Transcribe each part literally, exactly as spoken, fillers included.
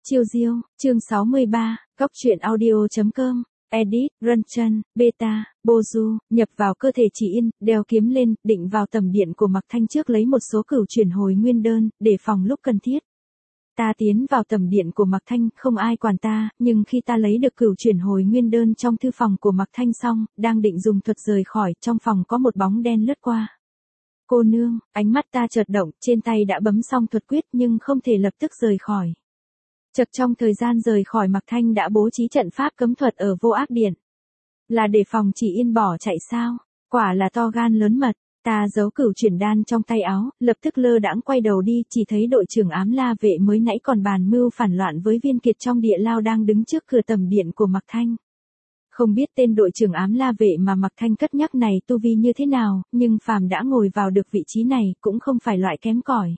Chiêu diêu, chương sáu mươi ba, góc truyện audio.com, edit, Ranjan, beta, Bozu, nhập vào cơ thể Chỉ Yên, đeo kiếm lên, định vào tầm điện của Mạc Thanh trước lấy một số cửu chuyển hồi nguyên đơn, để phòng lúc cần thiết. Ta tiến vào tầm điện của Mạc Thanh, không ai quản ta, nhưng khi ta lấy được cửu chuyển hồi nguyên đơn trong thư phòng của Mạc Thanh xong, đang định dùng thuật rời khỏi, trong phòng có một bóng đen lướt qua. Cô nương, ánh mắt ta chợt động, trên tay đã bấm xong thuật quyết nhưng không thể lập tức rời khỏi. Chợt trong thời gian rời khỏi Mạc Thanh đã bố trí trận pháp cấm thuật ở Vô Ác Điện. Là để phòng Chỉ Yên bỏ chạy sao? Quả là to gan lớn mật. Ta giấu cửu chuyển đan trong tay áo, lập tức lơ đãng quay đầu đi, chỉ thấy đội trưởng Ám La Vệ mới nãy còn bàn mưu phản loạn với viên kiệt trong địa lao đang đứng trước cửa tầm điện của Mạc Thanh. Không biết tên đội trưởng Ám La Vệ mà Mạc Thanh cất nhắc này tu vi như thế nào, nhưng phàm đã ngồi vào được vị trí này cũng không phải loại kém cỏi.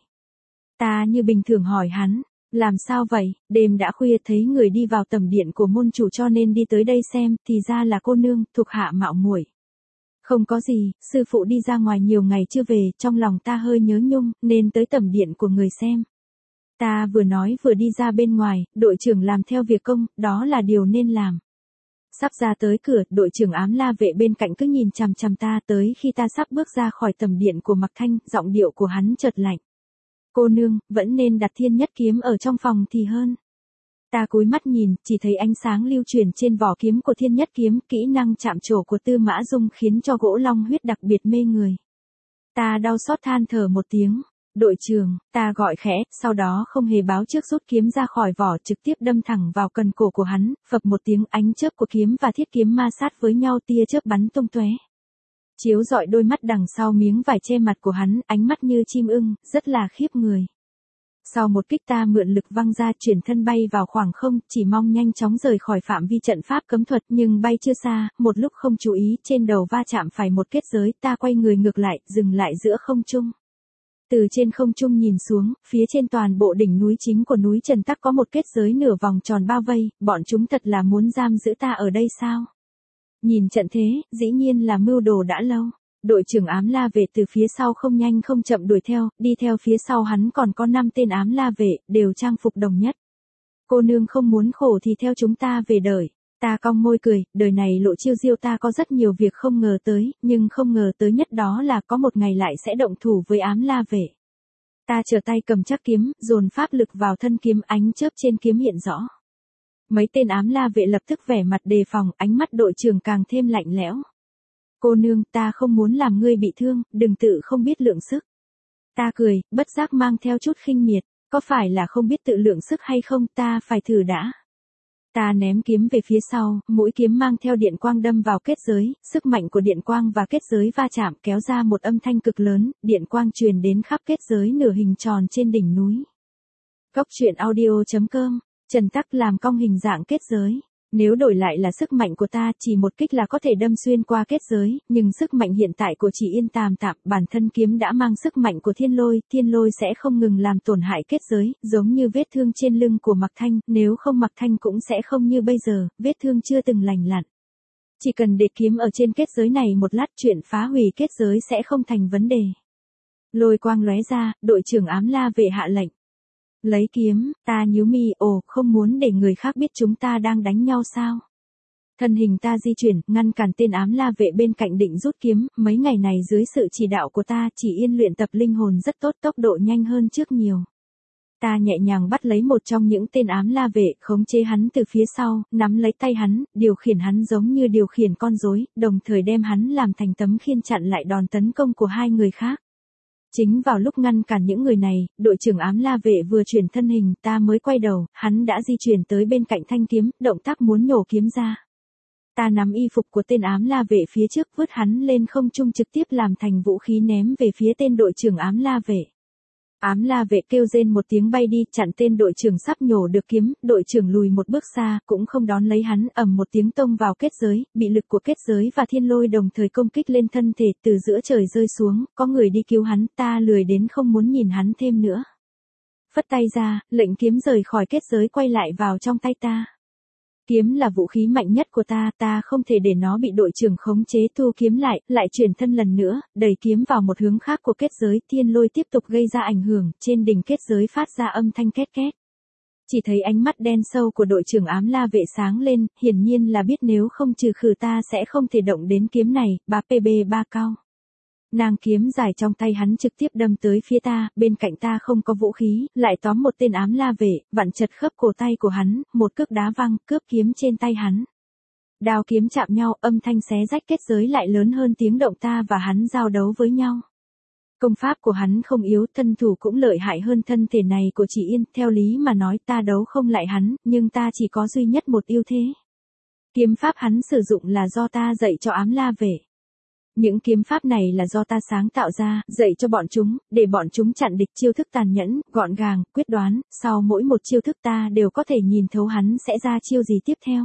Ta như bình thường hỏi hắn, làm sao vậy, đêm đã khuya thấy người đi vào tầm điện của môn chủ cho nên đi tới đây xem, thì ra là cô nương, thuộc hạ mạo muội. Không có gì, sư phụ đi ra ngoài nhiều ngày chưa về, trong lòng ta hơi nhớ nhung, nên tới tầm điện của người xem. Ta vừa nói vừa đi ra bên ngoài, đội trưởng làm theo việc công, đó là điều nên làm. Sắp ra tới cửa, đội trưởng Ám La Vệ bên cạnh cứ nhìn chằm chằm ta, tới khi ta sắp bước ra khỏi tầm điện của Mạc Thanh, giọng điệu của hắn chợt lạnh. Cô nương, vẫn nên đặt Thiên Nhất Kiếm ở trong phòng thì hơn. Ta cúi mắt nhìn, chỉ thấy ánh sáng lưu truyền trên vỏ kiếm của Thiên Nhất Kiếm, kỹ năng chạm trổ của Tư Mã Dung khiến cho gỗ long huyết đặc biệt mê người. Ta đau xót than thở một tiếng. Đội trưởng, ta gọi khẽ, sau đó không hề báo trước rút kiếm ra khỏi vỏ, trực tiếp đâm thẳng vào cần cổ của hắn, phập một tiếng, ánh chớp của kiếm và thiết kiếm ma sát với nhau, tia chớp bắn tung tóe. Chiếu rọi đôi mắt đằng sau miếng vải che mặt của hắn, ánh mắt như chim ưng, rất là khiếp người. Sau một kích ta mượn lực văng ra, chuyển thân bay vào khoảng không, chỉ mong nhanh chóng rời khỏi phạm vi trận pháp cấm thuật, nhưng bay chưa xa, một lúc không chú ý, trên đầu va chạm phải một kết giới, ta quay người ngược lại, dừng lại giữa không trung. Từ trên không trung nhìn xuống, phía trên toàn bộ đỉnh núi chính của núi Trần Tắc có một kết giới nửa vòng tròn bao vây, bọn chúng thật là muốn giam giữ ta ở đây sao? Nhìn trận thế, dĩ nhiên là mưu đồ đã lâu. Đội trưởng Ám La Vệ từ phía sau không nhanh không chậm đuổi theo, đi theo phía sau hắn còn có năm tên Ám La Vệ, đều trang phục đồng nhất. Cô nương không muốn khổ thì theo chúng ta về đợi. Ta cong môi cười, đời này Lộ Chiêu diêu ta có rất nhiều việc không ngờ tới, nhưng không ngờ tới nhất đó là có một ngày lại sẽ động thủ với Ám La Vệ. Ta trở tay cầm chắc kiếm, dồn pháp lực vào thân kiếm, ánh chớp trên kiếm hiện rõ. Mấy tên Ám La Vệ lập tức vẻ mặt đề phòng, ánh mắt đội trưởng càng thêm lạnh lẽo. Cô nương, ta không muốn làm ngươi bị thương, đừng tự không biết lượng sức. Ta cười, bất giác mang theo chút khinh miệt, có phải là không biết tự lượng sức hay không, ta phải thử đã. Ta ném kiếm về phía sau, mũi kiếm mang theo điện quang đâm vào kết giới, sức mạnh của điện quang và kết giới va chạm kéo ra một âm thanh cực lớn, điện quang truyền đến khắp kết giới nửa hình tròn trên đỉnh núi. Góc truyện audio.com, Trần Tắc làm cong hình dạng kết giới. Nếu đổi lại là sức mạnh của ta, chỉ một kích là có thể đâm xuyên qua kết giới, nhưng sức mạnh hiện tại của Chỉ Yên tạm tạm, bản thân kiếm đã mang sức mạnh của thiên lôi, thiên lôi sẽ không ngừng làm tổn hại kết giới, giống như vết thương trên lưng của Mạc Thanh, nếu không Mạc Thanh cũng sẽ không như bây giờ, vết thương chưa từng lành lặn. Chỉ cần để kiếm ở trên kết giới này một lát, chuyện phá hủy kết giới sẽ không thành vấn đề. Lôi quang lóe ra, đội trưởng Ám La Vệ hạ lệnh. Lấy kiếm, ta nhíu mi, ồ, không muốn để người khác biết chúng ta đang đánh nhau sao? Thân hình ta di chuyển, ngăn cản tên Ám La Vệ bên cạnh định rút kiếm, mấy ngày này dưới sự chỉ đạo của ta, Chỉ Yên luyện tập linh hồn rất tốt, tốc độ nhanh hơn trước nhiều. Ta nhẹ nhàng bắt lấy một trong những tên Ám La Vệ, khống chế hắn từ phía sau, nắm lấy tay hắn, điều khiển hắn giống như điều khiển con rối, đồng thời đem hắn làm thành tấm khiên chặn lại đòn tấn công của hai người khác. Chính vào lúc ngăn cản những người này, đội trưởng Ám La Vệ vừa chuyển thân hình, ta mới quay đầu, hắn đã di chuyển tới bên cạnh thanh kiếm, động tác muốn nhổ kiếm ra. Ta nắm y phục của tên Ám La Vệ phía trước, vứt hắn lên không trung trực tiếp làm thành vũ khí ném về phía tên đội trưởng Ám La Vệ. Ám La Vệ kêu rên một tiếng bay đi, chặn tên đội trưởng sắp nhổ được kiếm, đội trưởng lùi một bước xa, cũng không đón lấy hắn, ầm một tiếng tông vào kết giới, bị lực của kết giới và thiên lôi đồng thời công kích lên thân thể, từ giữa trời rơi xuống, có người đi cứu hắn, ta lười đến không muốn nhìn hắn thêm nữa. Phất tay ra, lệnh kiếm rời khỏi kết giới quay lại vào trong tay ta. Kiếm là vũ khí mạnh nhất của ta, ta không thể để nó bị đội trưởng khống chế, thu kiếm lại, lại chuyển thân lần nữa, đẩy kiếm vào một hướng khác của kết giới, thiên lôi tiếp tục gây ra ảnh hưởng, trên đỉnh kết giới phát ra âm thanh két két. Chỉ thấy ánh mắt đen sâu của đội trưởng ám la vệ sáng lên, hiển nhiên là biết nếu không trừ khử ta sẽ không thể động đến kiếm này, bá pê bê ba cao. Nàng kiếm dài trong tay hắn trực tiếp đâm tới phía ta, bên cạnh ta không có vũ khí, lại tóm một tên ám la vệ, vặn chật khớp cổ tay của hắn, một cước đá văng, cướp kiếm trên tay hắn. Đao kiếm chạm nhau, âm thanh xé rách kết giới lại lớn hơn tiếng động ta và hắn giao đấu với nhau. Công pháp của hắn không yếu, thân thủ cũng lợi hại hơn thân thể này của chị Yên, theo lý mà nói ta đấu không lại hắn, nhưng ta chỉ có duy nhất một ưu thế. Kiếm pháp hắn sử dụng là do ta dạy cho ám la vệ. Những kiếm pháp này là do ta sáng tạo ra, dạy cho bọn chúng, để bọn chúng chặn địch chiêu thức tàn nhẫn, gọn gàng, quyết đoán, sau mỗi một chiêu thức ta đều có thể nhìn thấu hắn sẽ ra chiêu gì tiếp theo.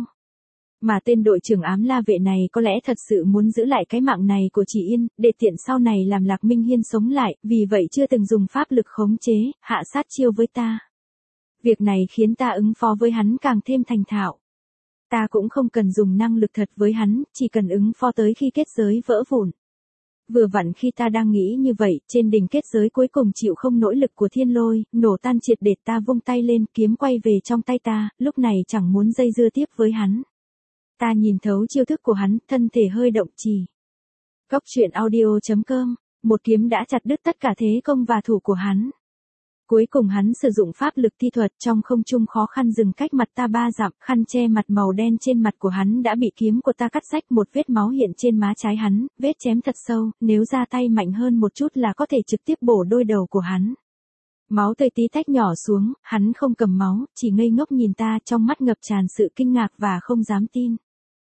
Mà tên đội trưởng ám la vệ này có lẽ thật sự muốn giữ lại cái mạng này của chị Yên, để tiện sau này làm Lạc Minh Hiên sống lại, vì vậy chưa từng dùng pháp lực khống chế, hạ sát chiêu với ta. Việc này khiến ta ứng phó với hắn càng thêm thành thạo. Ta cũng không cần dùng năng lực thật với hắn, chỉ cần ứng phó tới khi kết giới vỡ vụn. Vừa vặn khi ta đang nghĩ như vậy, trên đỉnh kết giới cuối cùng chịu không nỗ lực của thiên lôi, nổ tan triệt để ta vung tay lên, kiếm quay về trong tay ta, lúc này chẳng muốn dây dưa tiếp với hắn. Ta nhìn thấu chiêu thức của hắn, thân thể hơi động trì. Góc truyện audio chấm com, một kiếm đã chặt đứt tất cả thế công và thủ của hắn. Cuối cùng hắn sử dụng pháp lực thi thuật trong không trung khó khăn dừng cách mặt ta ba dặm, khăn che mặt màu đen trên mặt của hắn đã bị kiếm của ta cắt rách, một vết máu hiện trên má trái hắn, vết chém thật sâu, nếu ra tay mạnh hơn một chút là có thể trực tiếp bổ đôi đầu của hắn. Máu tươi tí tách nhỏ xuống, hắn không cầm máu, chỉ ngây ngốc nhìn ta, trong mắt ngập tràn sự kinh ngạc và không dám tin.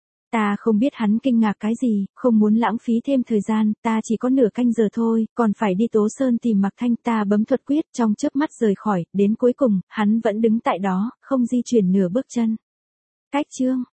Ta không biết hắn kinh ngạc cái gì, không muốn lãng phí thêm thời gian, ta chỉ có nửa canh giờ thôi, còn phải đi Tố Sơn tìm Mạc Thanh, ta bấm thuật quyết trong chớp mắt rời khỏi, đến cuối cùng, hắn vẫn đứng tại đó, không di chuyển nửa bước chân. Cách chương